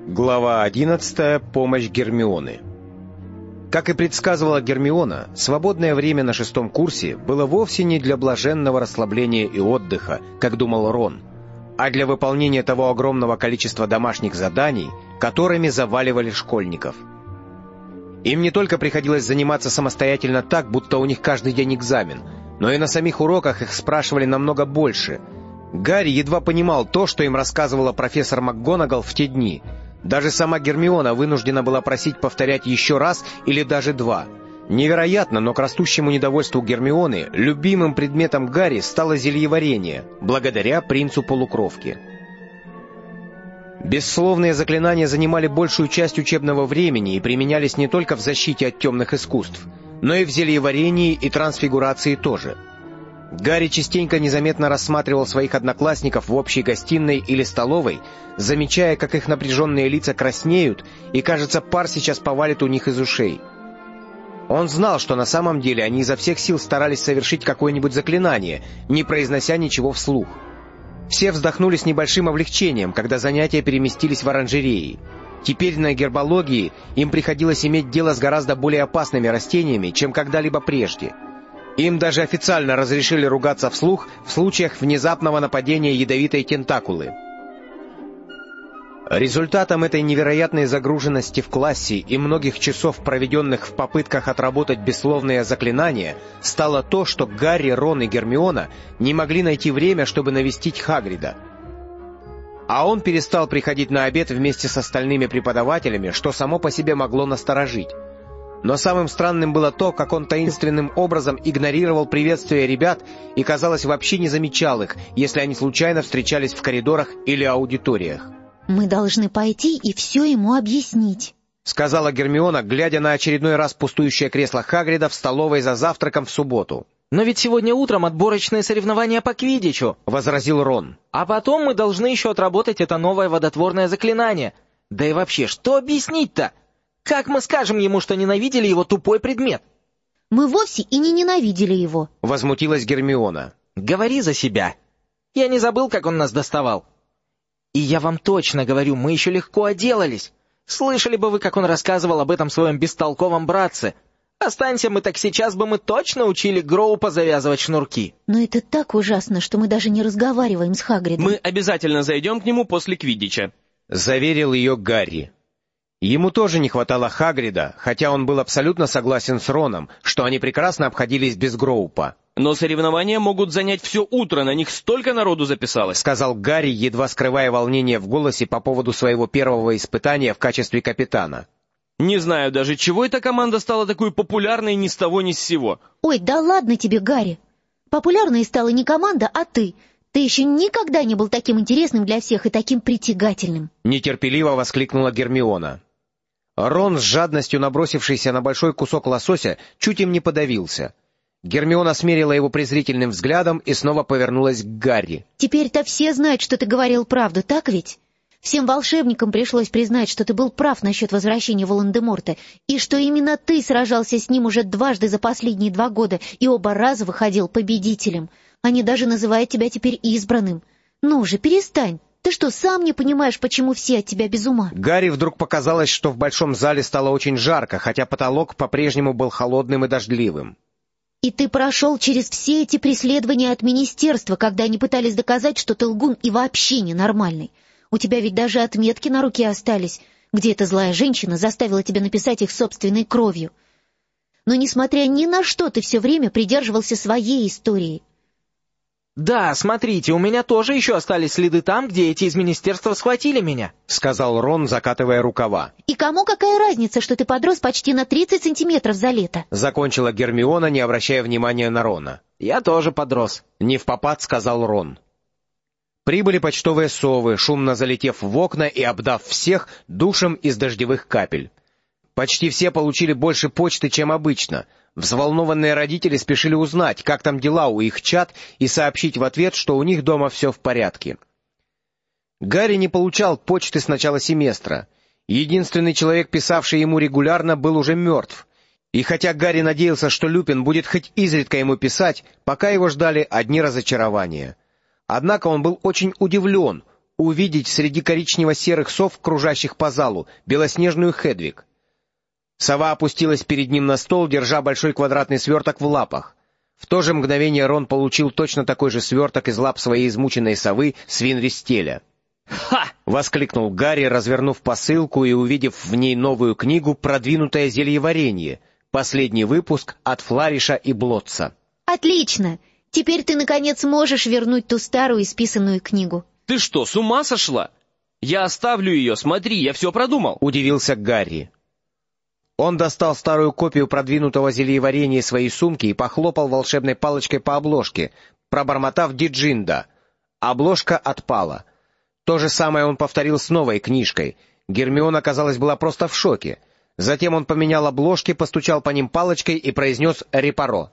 Глава 11. Помощь Гермионы. Как и предсказывала Гермиона, свободное время на 6-м курсе было вовсе не для блаженного расслабления и отдыха, как думал Рон, а для выполнения того огромного количества домашних заданий, которыми заваливали школьников. Им не только приходилось заниматься самостоятельно так, будто у них каждый день экзамен, но и на самих уроках их спрашивали намного больше. Гарри едва понимал то, что им рассказывала профессор МакГонагал в те дни. Даже сама Гермиона вынуждена была просить повторять еще раз или даже два. Невероятно, но к растущему недовольству Гермионы любимым предметом Гарри стало зельеварение, благодаря принцу-полукровке. Бессловные заклинания занимали большую часть учебного времени и применялись не только в защите от темных искусств, но и в зельеварении и трансфигурации тоже. Гарри частенько незаметно рассматривал своих одноклассников в общей гостиной или столовой, замечая, как их напряженные лица краснеют, и, кажется, пар сейчас повалит у них из ушей. Он знал, что на самом деле они изо всех сил старались совершить какое-нибудь заклинание, не произнося ничего вслух. Все вздохнули с небольшим облегчением, когда занятия переместились в оранжереи. Теперь на гербологии им приходилось иметь дело с гораздо более опасными растениями, чем когда-либо прежде. Им даже официально разрешили ругаться вслух в случаях внезапного нападения ядовитой тентакулы. Результатом этой невероятной загруженности в классе и многих часов, проведенных в попытках отработать бессловные заклинания, стало то, что Гарри, Рон и Гермиона не могли найти время, чтобы навестить Хагрида. А он перестал приходить на обед вместе с остальными преподавателями, что само по себе могло насторожить. Но самым странным было то, как он таинственным образом игнорировал приветствия ребят и, казалось, вообще не замечал их, если они случайно встречались в коридорах или аудиториях. «Мы должны пойти и все ему объяснить», — сказала Гермиона, глядя на очередной раз пустующее кресло Хагрида в столовой за завтраком в субботу. «Но ведь сегодня утром отборочные соревнования по квиддичу», — возразил Рон. «А потом мы должны еще отработать это новое водотворное заклинание. Да и вообще, что объяснить-то? Как мы скажем ему, что ненавидели его тупой предмет?» «Мы вовсе и не ненавидели его», — возмутилась Гермиона. «Говори за себя. Я не забыл, как он нас доставал. И я вам точно говорю, мы еще легко отделались. Слышали бы вы, как он рассказывал об этом своем бестолковом братце. Останься мы так сейчас бы мы точно учили Гроупа завязывать шнурки». «Но это так ужасно, что мы даже не разговариваем с Хагридом». «Мы обязательно зайдем к нему после квиддича», — заверил ее Гарри. Ему тоже не хватало Хагрида, хотя он был абсолютно согласен с Роном, что они прекрасно обходились без Гроупа. «Но соревнования могут занять все утро, на них столько народу записалось», — сказал Гарри, едва скрывая волнение в голосе по поводу своего первого испытания в качестве капитана. «Не знаю даже, чего эта команда стала такой популярной ни с того ни с сего». «Ой, да ладно тебе, Гарри. Популярной стала не команда, а ты. Ты еще никогда не был таким интересным для всех и таким притягательным», — нетерпеливо воскликнула Гермиона. Рон, с жадностью набросившийся на большой кусок лосося, чуть им не подавился. Гермиона смерила его презрительным взглядом и снова повернулась к Гарри. «Теперь-то все знают, что ты говорил правду, так ведь? Всем волшебникам пришлось признать, что ты был прав насчет возвращения Волан-де-Морта, и что именно ты сражался с ним уже дважды за последние 2 года и оба раза выходил победителем. Они даже называют тебя теперь избранным. Ну же, перестань. Ты что, сам не понимаешь, почему все от тебя без ума?» Гарри вдруг показалось, что в большом зале стало очень жарко, хотя потолок по-прежнему был холодным и дождливым. «И ты прошел через все эти преследования от министерства, когда они пытались доказать, что ты лгун и вообще ненормальный. У тебя ведь даже отметки на руке остались, где эта злая женщина заставила тебя написать их собственной кровью. Но, несмотря ни на что, ты все время придерживался своей истории». «Да, смотрите, у меня тоже еще остались следы там, где эти из министерства схватили меня», — сказал Рон, закатывая рукава. «И кому какая разница, что ты подрос почти на 30 сантиметров за лето?» — закончила Гермиона, не обращая внимания на Рона. «Я тоже подрос», — невпопад сказал Рон. Прибыли почтовые совы, шумно залетев в окна и обдав всех душем из дождевых капель. Почти все получили больше почты, чем обычно. Взволнованные родители спешили узнать, как там дела у их чад, и сообщить в ответ, что у них дома все в порядке. Гарри не получал почты с начала семестра. Единственный человек, писавший ему регулярно, был уже мертв. И хотя Гарри надеялся, что Люпин будет хоть изредка ему писать, пока его ждали одни разочарования. Однако он был очень удивлен. увидеть среди коричнево-серых сов, кружащих по залу, белоснежную Хедвиг. Сова опустилась перед ним на стол, держа большой квадратный сверток в лапах. В то же мгновение Рон получил точно такой же сверток из лап своей измученной совы Свинристеля. Ха! — воскликнул Гарри, развернув посылку и увидев в ней новую книгу «Продвинутое зельеварение», последний выпуск от Флариша и Блотца. Отлично! Теперь ты, наконец, можешь вернуть ту старую исписанную книгу. Ты что, с ума сошла? Я оставлю ее, смотри, я все продумал. Удивился Гарри. Он достал старую копию продвинутого зельеварения из своей сумки и похлопал волшебной палочкой по обложке, пробормотав «Диджинда». Обложка отпала. То же самое он повторил с новой книжкой. Гермиона, казалось, была просто в шоке. Затем он поменял обложки, постучал по ним палочкой и произнес «Репаро».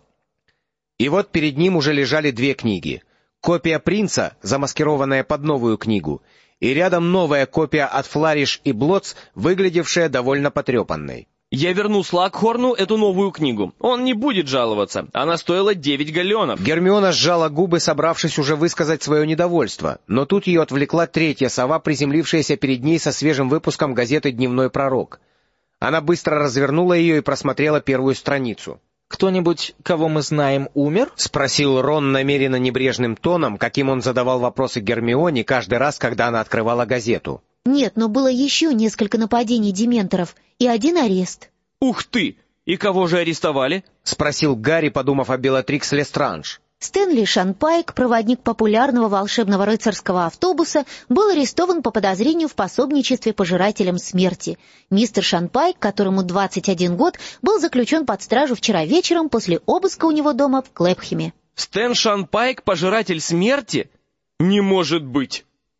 И вот перед ним уже лежали две книги. Копия «Принца», замаскированная под новую книгу, и рядом новая копия от Флариш и Блотц, выглядевшая довольно потрепанной. Я верну Слакхорну эту новую книгу. Он не будет жаловаться. Она стоила 9 галлеонов. Гермиона сжала губы, собравшись уже высказать свое недовольство, но тут ее отвлекла третья сова, приземлившаяся перед ней со свежим выпуском газеты «Дневной пророк». Она быстро развернула ее и просмотрела первую страницу. «Кто-нибудь, кого мы знаем, умер?» — спросил Рон намеренно небрежным тоном, каким он задавал вопросы Гермионе каждый раз, когда она открывала газету. Нет, но было еще несколько нападений дементоров и один арест. Ух ты! И кого же арестовали? — спросил Гарри, подумав о Белатрикс Лестранж. Стэнли Шанпайк, проводник популярного волшебного рыцарского автобуса, был арестован по подозрению в пособничестве пожирателям смерти. Мистер Шанпайк, которому 21 год, был заключен под стражу вчера вечером после обыска у него дома в Клэпхеме. Стэн Шанпайк, пожиратель смерти? Не может быть!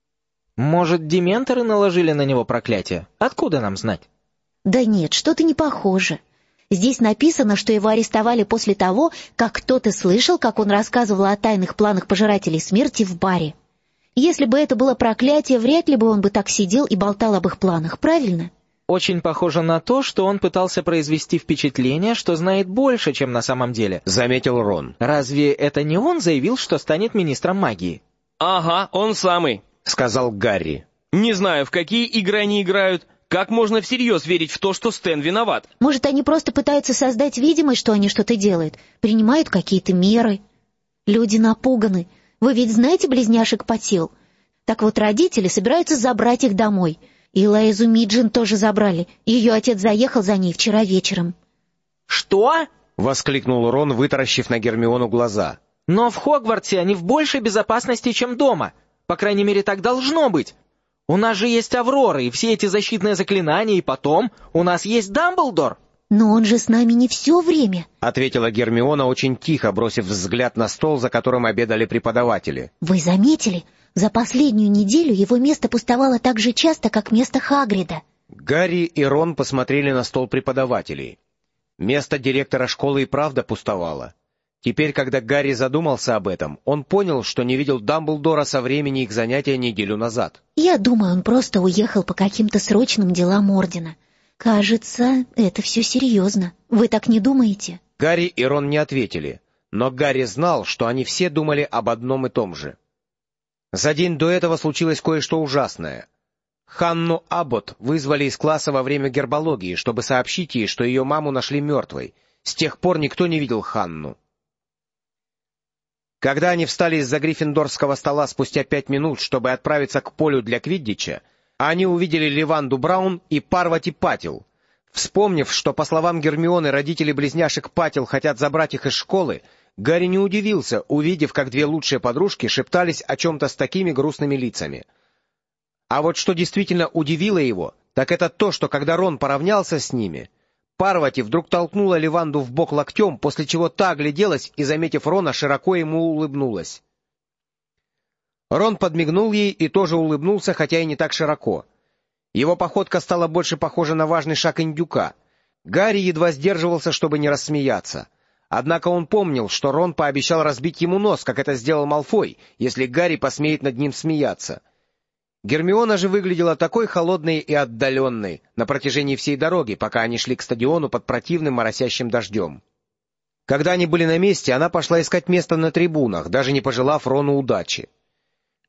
Может, дементоры наложили на него проклятие? Откуда нам знать? Да нет, что-то не похоже. Здесь написано, что его арестовали после того, как кто-то слышал, как он рассказывал о тайных планах пожирателей смерти в баре. Если бы это было проклятие, вряд ли бы он бы так сидел и болтал об их планах, правильно? Очень похоже на то, что он пытался произвести впечатление, что знает больше, чем на самом деле. Заметил Рон. Разве это не он заявил, что станет министром магии? Ага, он самый, сказал Гарри. Не знаю, в какие игры они играют. Как можно всерьез верить в то, что Стэн виноват? Может, они просто пытаются создать видимость, что они что-то делают, принимают какие-то меры. Люди напуганы. Вы ведь знаете близняшек Патил? Так вот, родители собираются забрать их домой. И Лайзу Миджин тоже забрали. Ее отец заехал за ней вчера вечером. «Что?» — воскликнул Рон, вытаращив на Гермиону глаза. «Но в Хогвартсе они в большей безопасности, чем дома. По крайней мере, так должно быть. У нас же есть Аврора и все эти защитные заклинания, и потом у нас есть Дамблдор». «Но он же с нами не все время», — ответила Гермиона очень тихо, бросив взгляд на стол, за которым обедали преподаватели. «Вы заметили? За последнюю неделю его место пустовало так же часто, как место Хагрида». Гарри и Рон посмотрели на стол преподавателей. Место директора школы и правда пустовало. Теперь, когда Гарри задумался об этом, он понял, что не видел Дамблдора со времени их занятия неделю назад. «Я думаю, он просто уехал по каким-то срочным делам Ордена. Кажется, это все серьезно. Вы так не думаете?» Гарри и Рон не ответили, но Гарри знал, что они все думали об одном и том же. За день до этого случилось кое-что ужасное. Ханну Аббот вызвали из класса во время гербологии, чтобы сообщить ей, что ее маму нашли мертвой. С тех пор никто не видел Ханну. Когда они встали из-за гриффиндорского стола спустя 5 минут, чтобы отправиться к полю для квиддича, они увидели Ливанду Браун и Парвати Патил. Вспомнив, что, по словам Гермионы, родители близняшек Патил хотят забрать их из школы, Гарри не удивился, увидев, как две лучшие подружки шептались о чем-то с такими грустными лицами. А вот что действительно удивило его, так это то, что когда Рон поравнялся с ними, Парвати вдруг толкнула Ливанду в бок локтем, после чего та огляделась и, заметив Рона, широко ему улыбнулась. Рон подмигнул ей и тоже улыбнулся, хотя и не так широко. Его походка стала больше похожа на важный шаг индюка. Гарри едва сдерживался, чтобы не рассмеяться. Однако он помнил, что Рон пообещал разбить ему нос, как это сделал Малфой, если Гарри посмеет над ним смеяться. Гермиона же выглядела такой холодной и отдаленной на протяжении всей дороги, пока они шли к стадиону под противным моросящим дождем. Когда они были на месте, она пошла искать место на трибунах, даже не пожелав Рону удачи.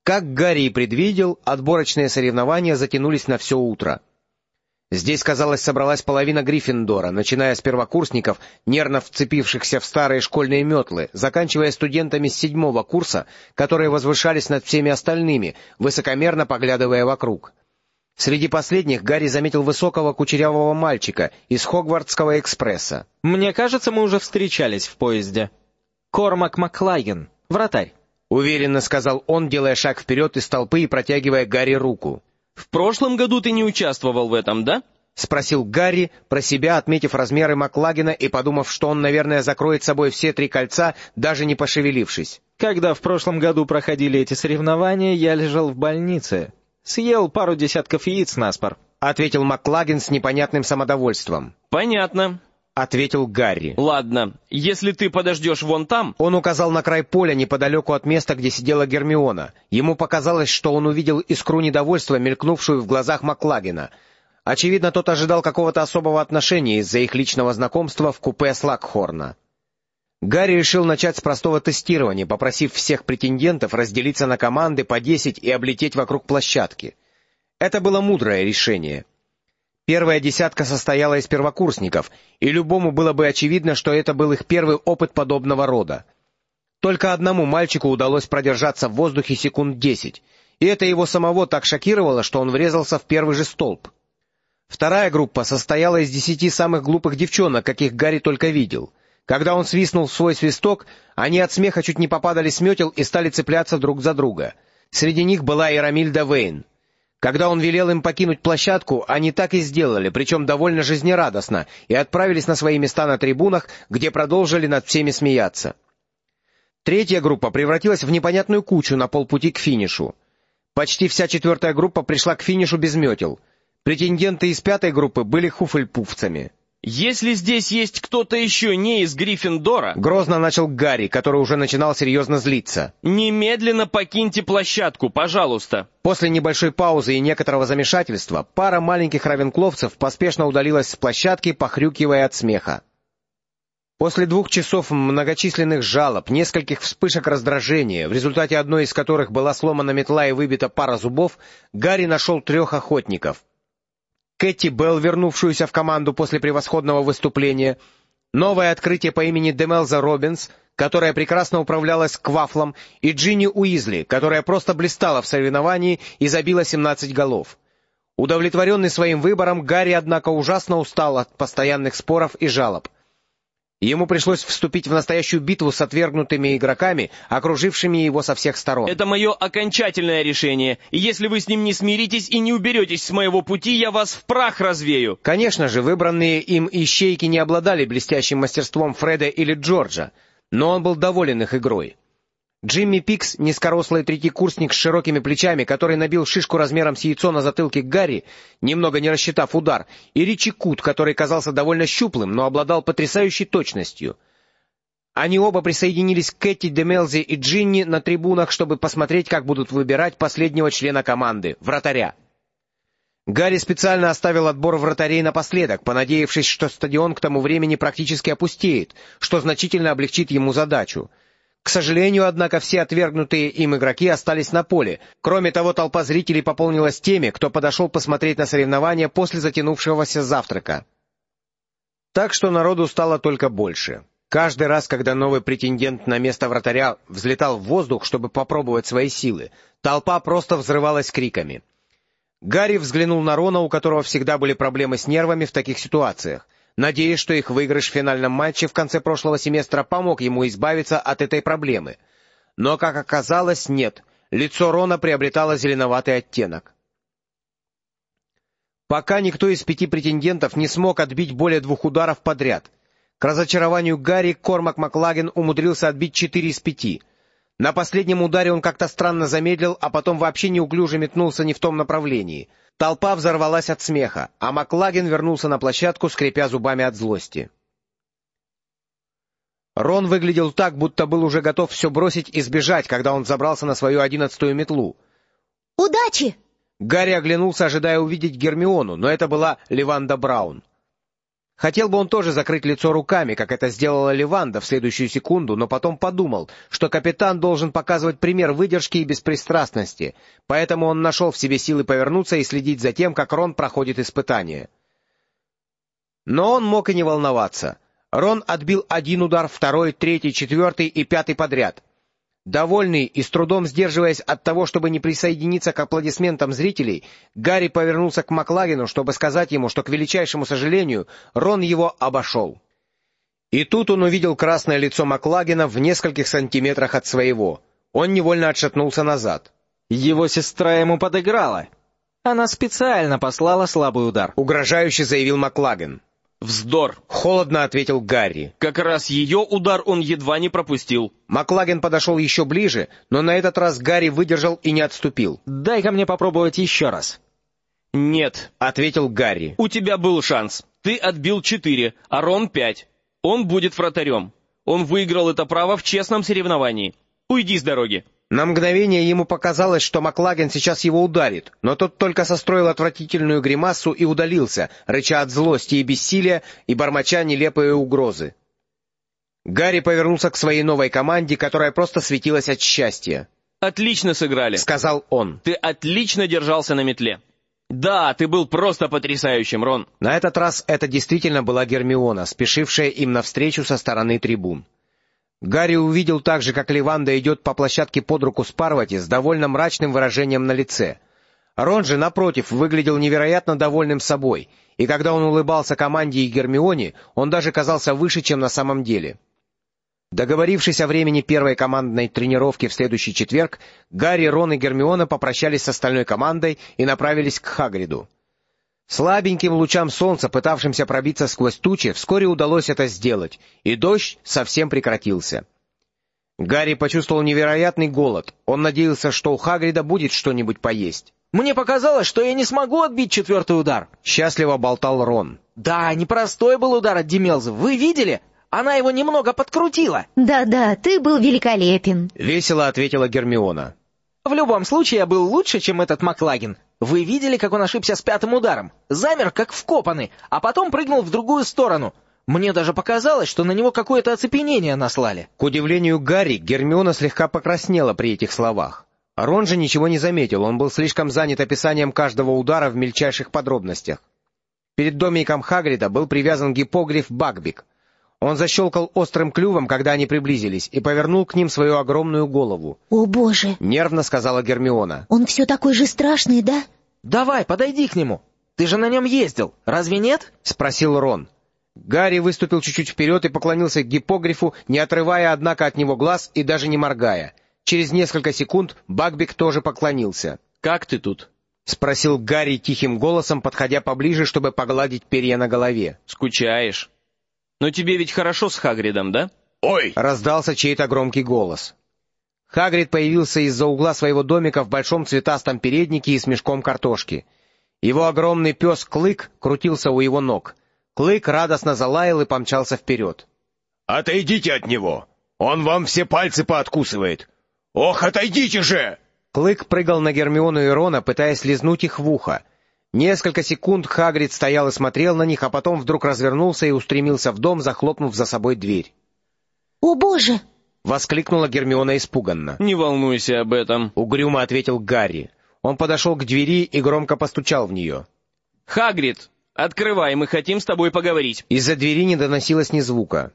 Как Гарри и предвидел, отборочные соревнования затянулись на все утро. Здесь, казалось, собралась половина Гриффиндора, начиная с первокурсников, нервно вцепившихся в старые школьные метлы, заканчивая студентами с 7-го курса, которые возвышались над всеми остальными, высокомерно поглядывая вокруг. Среди последних Гарри заметил высокого кучерявого мальчика из Хогвартского экспресса. «Мне кажется, мы уже встречались в поезде. Кормак Маклаген, вратарь», — уверенно сказал он, делая шаг вперед из толпы и протягивая Гарри руку. «В прошлом году ты не участвовал в этом, да?» — спросил Гарри, про себя отметив размеры Маклагена и подумав, что он, наверное, закроет собой все 3 кольца, даже не пошевелившись. «Когда в прошлом году проходили эти соревнования, я лежал в больнице. Съел пару десятков яиц наспор», — ответил Маклаген с непонятным самодовольством. «Понятно», — ответил Гарри. «Ладно, если ты подождешь вон там...» Он указал на край поля неподалеку от места, где сидела Гермиона. Ему показалось, что он увидел искру недовольства, мелькнувшую в глазах Маклагена. Очевидно, тот ожидал какого-то особого отношения из-за их личного знакомства в купе Слакхорна. Гарри решил начать с простого тестирования, попросив всех претендентов разделиться на команды по 10 и облететь вокруг площадки. Это было мудрое решение. Первая десятка состояла из первокурсников, и любому было бы очевидно, что это был их первый опыт подобного рода. Только одному мальчику удалось продержаться в воздухе секунд 10, и это его самого так шокировало, что он врезался в первый же столб. Вторая группа состояла из 10 самых глупых девчонок, каких Гарри только видел. Когда он свистнул в свой свисток, они от смеха чуть не попадали с метел и стали цепляться друг за друга. Среди них была и Рамильда Вейн. Когда он велел им покинуть площадку, они так и сделали, причем довольно жизнерадостно, и отправились на свои места на трибунах, где продолжили над всеми смеяться. Третья группа превратилась в непонятную кучу на полпути к финишу. Почти вся 4-я группа пришла к финишу без метел. Претенденты из 5-й группы были хуфельпуфцами. «Если здесь есть кто-то еще не из Гриффиндора...» — грозно начал Гарри, который уже начинал серьезно злиться. «Немедленно покиньте площадку, пожалуйста!» После небольшой паузы и некоторого замешательства пара маленьких равенкловцев поспешно удалилась с площадки, похрюкивая от смеха. После 2 часов многочисленных жалоб, нескольких вспышек раздражения, в результате одной из которых была сломана метла и выбита пара зубов, Гарри нашел 3 охотников. Кэти Белл, вернувшуюся в команду после превосходного выступления, новое открытие по имени Демелза Робинс, которая прекрасно управлялась квафлом, и Джинни Уизли, которая просто блистала в соревновании и забила 17 голов. Удовлетворенный своим выбором, Гарри, однако, ужасно устал от постоянных споров и жалоб. Ему пришлось вступить в настоящую битву с отвергнутыми игроками, окружившими его со всех сторон. «Это мое окончательное решение, и если вы с ним не смиритесь и не уберетесь с моего пути, я вас в прах развею!» Конечно же, выбранные им ищейки не обладали блестящим мастерством Фреда или Джорджа, но он был доволен их игрой. Джимми Пикс, низкорослый третьекурсник с широкими плечами, который набил шишку размером с яйцо на затылке Гарри, немного не рассчитав удар, и Ричи Кут, который казался довольно щуплым, но обладал потрясающей точностью. Они оба присоединились к Кэти, Демелзе и Джинни на трибунах, чтобы посмотреть, как будут выбирать последнего члена команды — вратаря. Гарри специально оставил отбор вратарей напоследок, понадеявшись, что стадион к тому времени практически опустеет, что значительно облегчит ему задачу. К сожалению, однако, все отвергнутые им игроки остались на поле. Кроме того, толпа зрителей пополнилась теми, кто подошел посмотреть на соревнования после затянувшегося завтрака. Так что народу стало только больше. Каждый раз, когда новый претендент на место вратаря взлетал в воздух, чтобы попробовать свои силы, толпа просто взрывалась криками. Гарри взглянул на Рона, у которого всегда были проблемы с нервами в таких ситуациях, надеясь, что их выигрыш в финальном матче в конце прошлого семестра помог ему избавиться от этой проблемы. Но, как оказалось, нет. Лицо Рона приобретало зеленоватый оттенок. Пока никто из 5 претендентов не смог отбить более 2 ударов подряд. К разочарованию Гарри, Кормак Маклаген умудрился отбить 4 из 5. На последнем ударе он как-то странно замедлил, а потом вообще неуклюже метнулся не в том направлении. Толпа взорвалась от смеха, а Маклаген вернулся на площадку, скрипя зубами от злости. Рон выглядел так, будто был уже готов все бросить и сбежать, когда он забрался на свою 11-ю метлу. «Удачи!» Гарри оглянулся, ожидая увидеть Гермиону, но это была Ливанда Браун. Хотел бы он тоже закрыть лицо руками, как это сделала Ливанда в следующую секунду, но потом подумал, что капитан должен показывать пример выдержки и беспристрастности, поэтому он нашел в себе силы повернуться и следить за тем, как Рон проходит испытание. Но он мог и не волноваться. Рон отбил один удар, второй, третий, четвертый и пятый подряд. Довольный и с трудом сдерживаясь от того, чтобы не присоединиться к аплодисментам зрителей, Гарри повернулся к Маклагену, чтобы сказать ему, что, к величайшему сожалению, Рон его обошел. И тут он увидел красное лицо Маклагена в нескольких сантиметрах от своего. Он невольно отшатнулся назад. Его сестра ему подыграла. Она специально послала слабый удар. Угрожающе заявил Маклаген. «Вздор!» — холодно ответил Гарри. «Как раз ее удар он едва не пропустил». Маклаген подошел еще ближе, но на этот раз Гарри выдержал и не отступил. «Дай-ка мне попробовать еще раз». «Нет», — ответил Гарри. «У тебя был шанс. Ты отбил 4, а Рон 5. Он будет вратарем. Он выиграл это право в честном соревновании. Уйди с дороги». На мгновение ему показалось, что Маклаген сейчас его ударит, но тот только состроил отвратительную гримасу и удалился, рыча от злости и бессилия и бормоча нелепые угрозы. Гарри повернулся к своей новой команде, которая просто светилась от счастья. «Отлично сыграли», — сказал он. «Ты отлично держался на метле. Да, ты был просто потрясающим, Рон». На этот раз это действительно была Гермиона, спешившая им навстречу со стороны трибун. Гарри увидел также, как Ливанда идет по площадке под руку с Парвати с довольно мрачным выражением на лице. Рон же, напротив, выглядел невероятно довольным собой, и когда он улыбался команде и Гермионе, он даже казался выше, чем на самом деле. Договорившись о времени первой командной тренировки в следующий четверг, Гарри, Рон и Гермиона попрощались с остальной командой и направились к Хагриду. Слабеньким лучам солнца, пытавшимся пробиться сквозь тучи, вскоре удалось это сделать, и дождь совсем прекратился. Гарри почувствовал невероятный голод. Он надеялся, что у Хагрида будет что-нибудь поесть. «Мне показалось, что я не смогу отбить 4-й удар», — счастливо болтал Рон. «Да, непростой был удар от Демелзы. Вы видели? Она его немного подкрутила». «Да-да, ты был великолепен», — весело ответила Гермиона. «В любом случае, я был лучше, чем этот Маклаген. Вы видели, как он ошибся с 5-м ударом? Замер, как вкопанный, а потом прыгнул в другую сторону. Мне даже показалось, что на него какое-то оцепенение наслали». К удивлению Гарри, Гермиона слегка покраснела при этих словах. Рон же ничего не заметил, он был слишком занят описанием каждого удара в мельчайших подробностях. Перед домиком Хагрида был привязан гиппогриф Багбик. Он защелкал острым клювом, когда они приблизились, и повернул к ним свою огромную голову. «О, Боже!» — нервно сказала Гермиона. «Он все такой же страшный, да?» «Давай, подойди к нему. Ты же на нем ездил, разве нет?» — спросил Рон. Гарри выступил чуть-чуть вперед и поклонился к гиппогрифу, не отрывая, однако, от него глаз и даже не моргая. Через несколько секунд Багбик тоже поклонился. «Как ты тут?» — спросил Гарри тихим голосом, подходя поближе, чтобы погладить перья на голове. «Скучаешь? Но тебе ведь хорошо с Хагридом, да?» «Ой!» — раздался чей-то громкий голос. Хагрид появился из-за угла своего домика в большом цветастом переднике и с мешком картошки. Его огромный пес Клык крутился у его ног. Клык радостно залаял и помчался вперед. «Отойдите от него! Он вам все пальцы пооткусывает! Ох, отойдите же!» Клык прыгал на Гермиону и Рона, пытаясь лизнуть их в ухо. Несколько секунд Хагрид стоял и смотрел на них, а потом вдруг развернулся и устремился в дом, захлопнув за собой дверь. «О, Боже!» — воскликнула Гермиона испуганно. «Не волнуйся об этом», — угрюмо ответил Гарри. Он подошел к двери и громко постучал в нее. «Хагрид, открывай, мы хотим с тобой поговорить». Из-за двери не доносилось ни звука.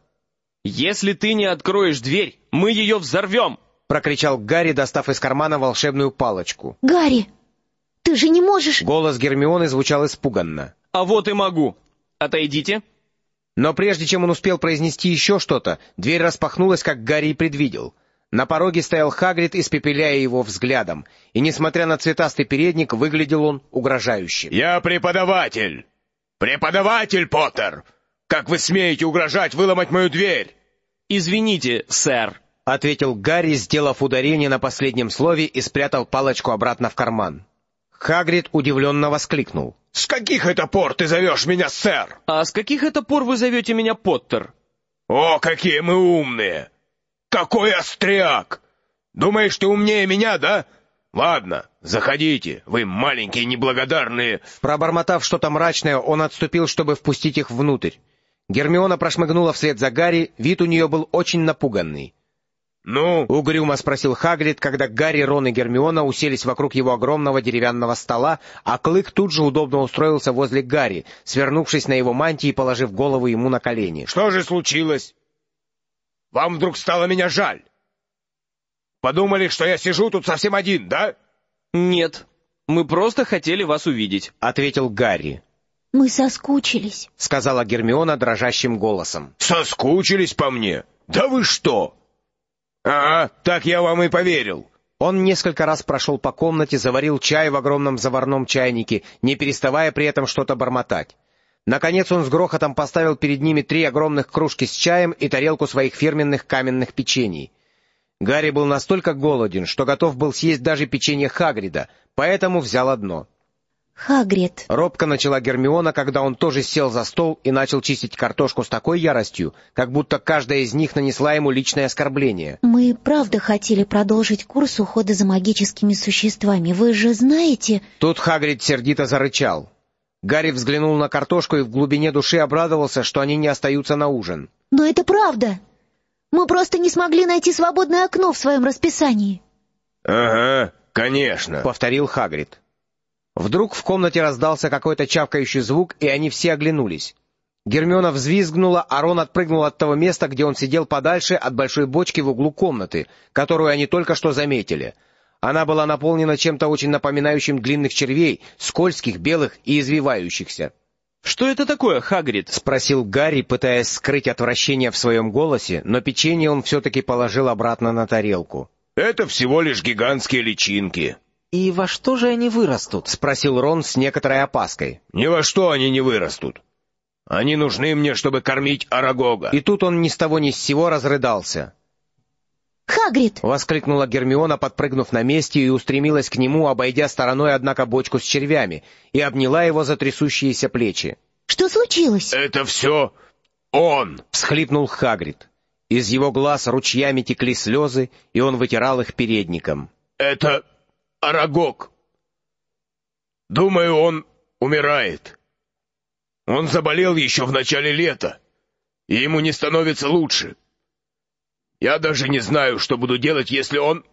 «Если ты не откроешь дверь, мы ее взорвем!» — прокричал Гарри, достав из кармана волшебную палочку. «Гарри, ты же не можешь...» Голос Гермионы звучал испуганно. «А вот и могу. Отойдите». Но прежде чем он успел произнести еще что-то, дверь распахнулась, как Гарри и предвидел. На пороге стоял Хагрид, испепеляя его взглядом, и, несмотря на цветастый передник, выглядел он угрожающе. «Я преподаватель! Преподаватель, Поттер! Как вы смеете угрожать выломать мою дверь?» «Извините, сэр», — ответил Гарри, сделав ударение на последнем слове и спрятал палочку обратно в карман. Хагрид удивленно воскликнул. «С каких это пор ты зовешь меня сэр?» «А с каких это пор вы зовете меня Поттер?» «О, какие мы умные! Какой остряк! Думаешь, ты умнее меня, да? Ладно, заходите, вы маленькие неблагодарные...» Пробормотав что-то мрачное, он отступил, чтобы впустить их внутрь. Гермиона прошмыгнула вслед за Гарри, вид у нее был очень напуганный. «Ну?» — угрюмо спросил Хагрид, когда Гарри, Рон и Гермиона уселись вокруг его огромного деревянного стола, а Клык тут же удобно устроился возле Гарри, свернувшись на его мантии и положив голову ему на колени. «Что же случилось? Вам вдруг стало меня жаль? Подумали, что я сижу тут совсем один, да?» «Нет, мы просто хотели вас увидеть», — ответил Гарри. «Мы соскучились», — сказала Гермиона дрожащим голосом. «Соскучились по мне? Да вы что?» «Ага, так я вам и поверил». Он несколько раз прошел по комнате, заварил чай в огромном заварном чайнике, не переставая при этом что-то бормотать. Наконец он с грохотом поставил перед ними 3 огромных кружки с чаем и тарелку своих фирменных каменных печений. Гарри был настолько голоден, что готов был съесть даже печенье Хагрида, поэтому взял одно. «Хагрид», — робко начала Гермиона, когда он тоже сел за стол и начал чистить картошку с такой яростью, как будто каждая из них нанесла ему личное оскорбление. «мы правда хотели продолжить курс ухода за магическими существами. Вы же знаете...» Тут Хагрид сердито зарычал. Гарри взглянул на картошку и в глубине души обрадовался, что они не остаются на ужин. «Но это правда! Мы просто не смогли найти свободное окно в своем расписании». «Ага, конечно», — повторил Хагрид. Вдруг в комнате раздался какой-то чавкающий звук, и они все оглянулись. Гермиона взвизгнула, а Рон отпрыгнул от того места, где он сидел подальше от большой бочки в углу комнаты, которую они только что заметили. Она была наполнена чем-то очень напоминающим длинных червей, скользких, белых и извивающихся. «Что это такое, Хагрид?» — спросил Гарри, пытаясь скрыть отвращение в своем голосе, но печенье он все-таки положил обратно на тарелку. «Это всего лишь гигантские личинки». «И во что же они вырастут?» — спросил Рон с некоторой опаской. «Ни во что они не вырастут. Они нужны мне, чтобы кормить Арагога». И тут он ни с того ни с сего разрыдался. «Хагрид!» — воскликнула Гермиона, подпрыгнув на месте, и устремилась к нему, обойдя стороной, однако, бочку с червями, и обняла его за трясущиеся плечи. «Что случилось?» «Это все он!» — всхлипнул Хагрид. Из его глаз ручьями текли слезы, и он вытирал их передником. «Это Арагог. Думаю, он умирает. Он заболел еще в начале лета, и ему не становится лучше. Я даже не знаю, что буду делать, если он...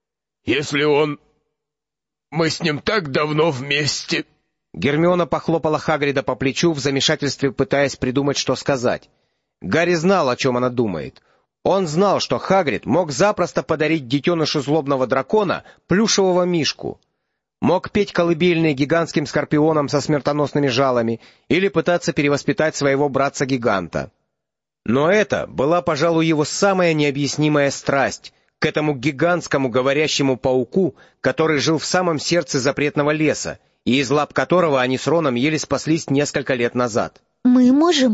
Мы с ним так давно вместе». Гермиона похлопала Хагрида по плечу в замешательстве, пытаясь придумать, что сказать. Гарри знал, о чем она думает. Он знал, что Хагрид мог запросто подарить детенышу злобного дракона плюшевого мишку. Мог петь колыбельные гигантским скорпионам со смертоносными жалами или пытаться перевоспитать своего братца-гиганта. Но это была, пожалуй, его самая необъяснимая страсть к этому гигантскому говорящему пауку, который жил в самом сердце запретного леса, и из лап которого они с Роном еле спаслись несколько лет назад. «Мы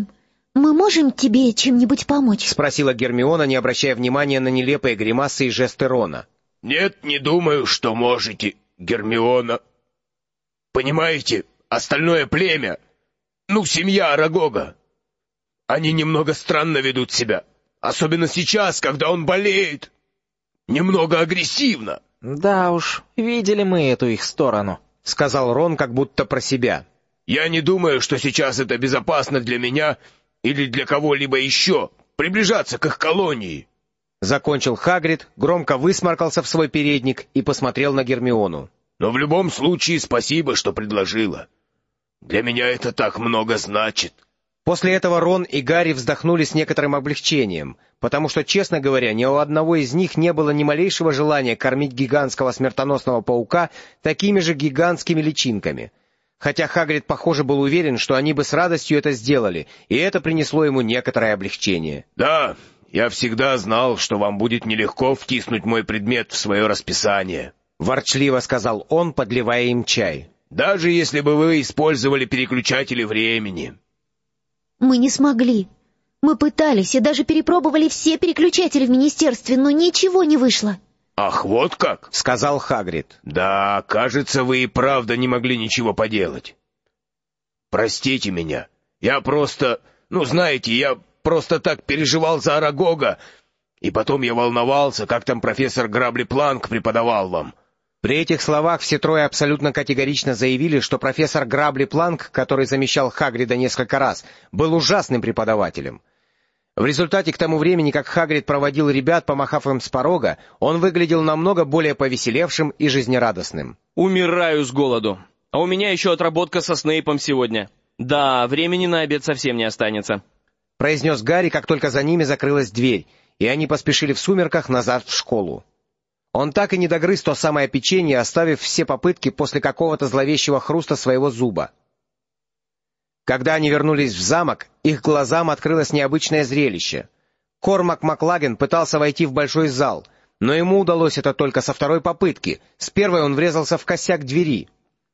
можем тебе чем-нибудь помочь?» — спросила Гермиона, не обращая внимания на нелепые гримасы и жесты Рона. «Нет, не думаю, что можете, Гермиона. Понимаете, остальное племя, семья Арагога, они немного странно ведут себя, особенно сейчас, когда он болеет. Немного агрессивно». «Да уж, видели мы эту их сторону», — сказал Рон как будто про себя. «Я не думаю, что сейчас это безопасно для меня или для кого-либо еще приближаться к их колонии». Закончил Хагрид, громко высморкался в свой передник и посмотрел на Гермиону. «Но в любом случае спасибо, что предложила. Для меня это так много значит». После этого Рон и Гарри вздохнули с некоторым облегчением, потому что, честно говоря, ни у одного из них не было ни малейшего желания кормить гигантского смертоносного паука такими же гигантскими личинками. Хотя Хагрид, похоже, был уверен, что они бы с радостью это сделали, и это принесло ему некоторое облегчение. «Да, я всегда знал, что вам будет нелегко втиснуть мой предмет в свое расписание», — ворчливо сказал он, подливая им чай. «Даже если бы вы использовали переключатели времени». «Мы не смогли. Мы пытались и даже перепробовали все переключатели в министерстве, но ничего не вышло». «Ах, вот как?» — сказал Хагрид. «Да, кажется, вы и правда не могли ничего поделать. Простите меня. Я просто... я просто так переживал за Арагога, и потом я волновался, как там профессор Грабли-Планк преподавал вам. При этих словах все трое абсолютно категорично заявили, что профессор Грабли Планк, который замещал Хагрида несколько раз, был ужасным преподавателем. В результате, к тому времени, как Хагрид проводил ребят, помахав им с порога, он выглядел намного более повеселевшим и жизнерадостным. «Умираю с голоду. А у меня еще отработка со Снейпом сегодня. Да, времени на обед совсем не останется», — произнес Гарри, как только за ними закрылась дверь, и они поспешили в сумерках назад в школу. Он так и не догрыз то самое печенье, оставив все попытки после какого-то зловещего хруста своего зуба. Когда они вернулись в замок, их глазам открылось необычное зрелище. Кормак Маклаген пытался войти в большой зал, но ему удалось это только со второй попытки. С первой он врезался в косяк двери.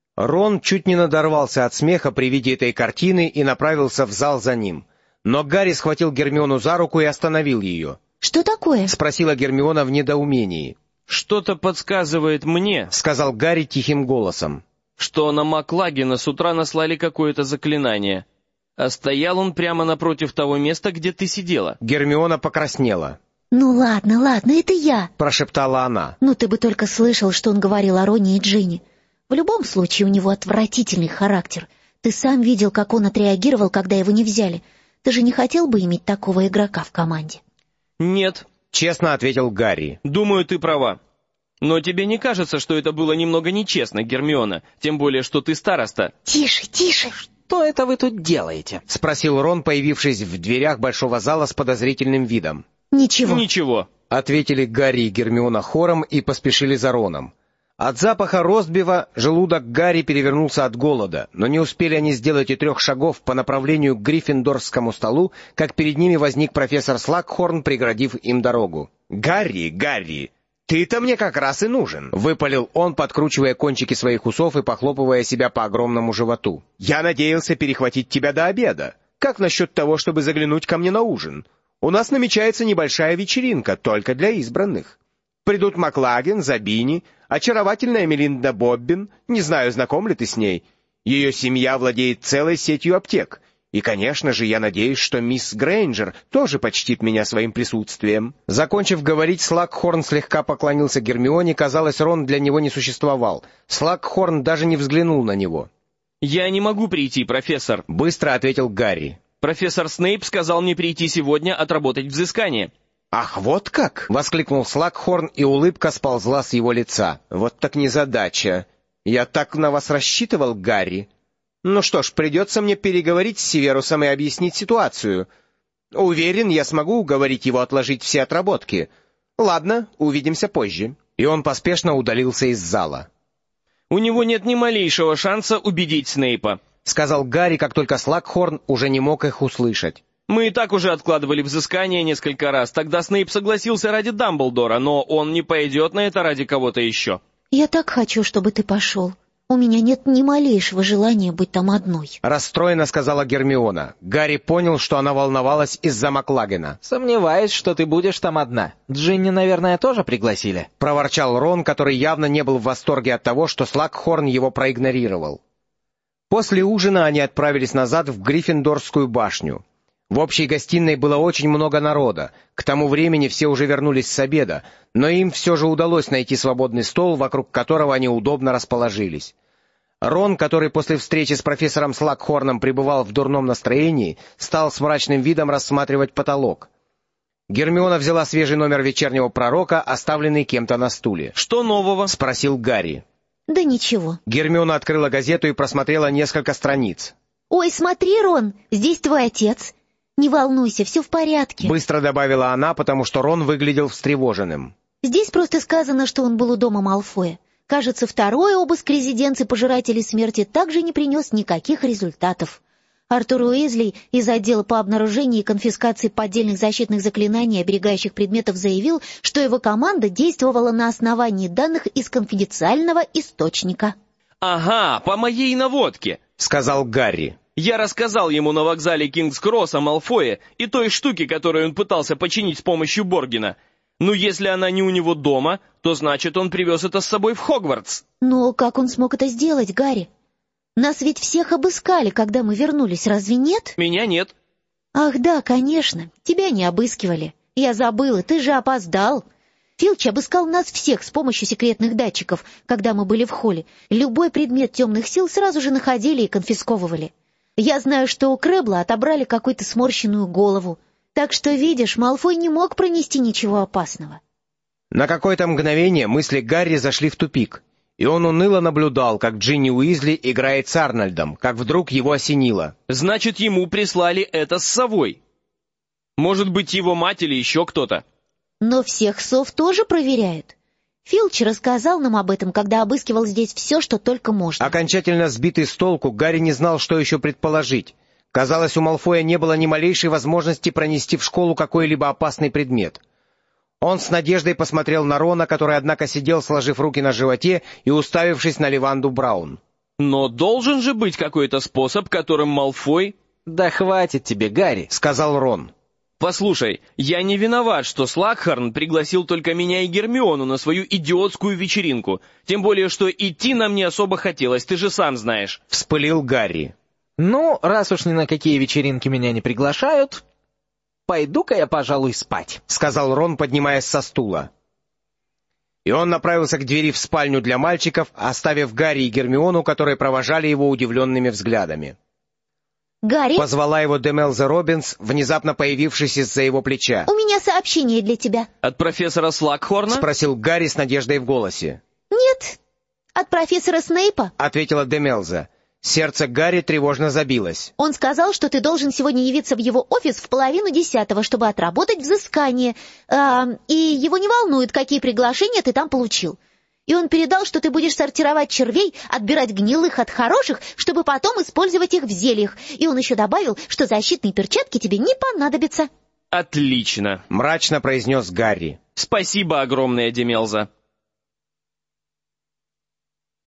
Рон чуть не надорвался от смеха при виде этой картины и направился в зал за ним. Но Гарри схватил Гермиону за руку и остановил ее. «Что такое?» — спросила Гермиона в недоумении. «Что-то подсказывает мне», — сказал Гарри тихим голосом, «что на Маклагена с утра наслали какое-то заклинание. А стоял он прямо напротив того места, где ты сидела». Гермиона покраснела. «Ну ладно, это я», — прошептала она. «Ну ты бы только слышал, что он говорил о Роне и Джинни. В любом случае у него отвратительный характер. Ты сам видел, как он отреагировал, когда его не взяли. Ты же не хотел бы иметь такого игрока в команде?» «Нет», — честно ответил Гарри. «Думаю, ты права. Но тебе не кажется, что это было немного нечестно, Гермиона? Тем более, что ты староста». «Тише, тише!» «Что это вы тут делаете?» — спросил Рон, появившись в дверях большого зала с подозрительным видом. «Ничего». «Ничего», — ответили Гарри и Гермиона хором и поспешили за Роном. От запаха ростбифа желудок Гарри перевернулся от голода, но не успели они сделать и 3 шагов по направлению к гриффиндорскому столу, как перед ними возник профессор Слакхорн, преградив им дорогу. «Гарри, ты-то мне как раз и нужен!» — выпалил он, подкручивая кончики своих усов и похлопывая себя по огромному животу. «Я надеялся перехватить тебя до обеда. Как насчет того, чтобы заглянуть ко мне на ужин? У нас намечается небольшая вечеринка, только для избранных. Придут Маклаген, Забини, очаровательная Мелинда Боббин, не знаю, знаком ли ты с ней. Ее семья владеет целой сетью аптек. И, конечно же, я надеюсь, что мисс Грейнджер тоже почтит меня своим присутствием». Закончив говорить, Слакхорн слегка поклонился Гермионе, казалось, Рон для него не существовал. Слакхорн даже не взглянул на него. «Я не могу прийти, профессор», — быстро ответил Гарри. «Профессор Снейп сказал мне прийти сегодня отработать взыскание». «Ах, вот как!» — воскликнул Слакхорн, и улыбка сползла с его лица. «Вот так незадача! Я так на вас рассчитывал, Гарри! Ну что ж, придется мне переговорить с Северусом и объяснить ситуацию. Уверен, я смогу уговорить его отложить все отработки. Ладно, увидимся позже». И он поспешно удалился из зала. «У него нет ни малейшего шанса убедить Снейпа», — сказал Гарри, как только Слакхорн уже не мог их услышать. «Мы и так уже откладывали взыскание несколько раз. Тогда Снейп согласился ради Дамблдора, но он не пойдет на это ради кого-то еще». «Я так хочу, чтобы ты пошел. У меня нет ни малейшего желания быть там одной», — расстроенно сказала Гермиона. Гарри понял, что она волновалась из-за Маклагена. «Сомневаюсь, что ты будешь там одна. Джинни, наверное, тоже пригласили?» — проворчал Рон, который явно не был в восторге от того, что Слакхорн его проигнорировал. После ужина они отправились назад в Гриффиндорскую башню. В общей гостиной было очень много народа. К тому времени все уже вернулись с обеда, но им все же удалось найти свободный стол, вокруг которого они удобно расположились. Рон, который после встречи с профессором Слакхорном пребывал в дурном настроении, стал с мрачным видом рассматривать потолок. Гермиона взяла свежий номер «Вечернего пророка», оставленный кем-то на стуле. «Что нового?» — спросил Гарри. «Да ничего». Гермиона открыла газету и просмотрела несколько страниц. «Ой, смотри, Рон, здесь твой отец. Не волнуйся, все в порядке», — быстро добавила она, потому что Рон выглядел встревоженным. «Здесь просто сказано, что он был у дома Малфоя. Кажется, второй обыск резиденции Пожирателей Смерти также не принес никаких результатов. Артур Уизли из отдела по обнаружению и конфискации поддельных защитных заклинаний, оберегающих предметов, заявил, что его команда действовала на основании данных из конфиденциального источника». «Ага, по моей наводке», — сказал Гарри. «Я рассказал ему на вокзале Кингс-Кросс о Малфое и той штуке, которую он пытался починить с помощью Боргина. Ну, если она не у него дома, то значит, он привез это с собой в Хогвартс». «Но как он смог это сделать, Гарри? Нас ведь всех обыскали, когда мы вернулись, разве нет?» «Меня нет». «Ах да, конечно, тебя не обыскивали. Я забыла, ты же опоздал. Филч обыскал нас всех с помощью секретных датчиков, когда мы были в холле. Любой предмет темных сил сразу же находили и конфисковывали. Я знаю, что у Крэбла отобрали какую-то сморщенную голову. Так что, видишь, Малфой не мог пронести ничего опасного. На какое-то мгновение мысли Гарри зашли в тупик, и он уныло наблюдал, как Джинни Уизли играет с Арнольдом, как вдруг его осенило. Значит, ему прислали это с совой. Может быть, его мать или еще кто-то. Но всех сов тоже проверяют. Филч рассказал нам об этом, когда обыскивал здесь все, что только можно. Окончательно сбитый с толку, Гарри не знал, что еще предположить. Казалось, у Малфоя не было ни малейшей возможности пронести в школу какой-либо опасный предмет. Он с надеждой посмотрел на Рона, который, однако, сидел, сложив руки на животе и уставившись на Ливанду Браун. Но должен же быть какой-то способ, которым Малфой... «Да хватит тебе, Гарри», — сказал Рон. «Послушай, я не виноват, что Слакхорн пригласил только меня и Гермиону на свою идиотскую вечеринку. Тем более, что идти нам не особо хотелось, ты же сам знаешь». Вспылил Гарри. «Ну, раз уж ни на какие вечеринки меня не приглашают, пойду-ка я, пожалуй, спать», — сказал Рон, поднимаясь со стула. И он направился к двери в спальню для мальчиков, оставив Гарри и Гермиону, которые провожали его удивленными взглядами. «Гарри?» — позвала его Демелза Робинс, внезапно появившись из-за его плеча. «У меня сообщение для тебя». «От профессора Слакхорна?» — спросил Гарри с надеждой в голосе. «Нет, от профессора Снейпа», — ответила Демелза. Сердце Гарри тревожно забилось. «Он сказал, что ты должен сегодня явиться в его офис в 9:30, чтобы отработать взыскание. И его не волнует, какие приглашения ты там получил. И он передал, что ты будешь сортировать червей, отбирать гнилых от хороших, чтобы потом использовать их в зельях. И он еще добавил, что защитные перчатки тебе не понадобятся». «Отлично», — мрачно произнес Гарри. «Спасибо огромное, Демелза».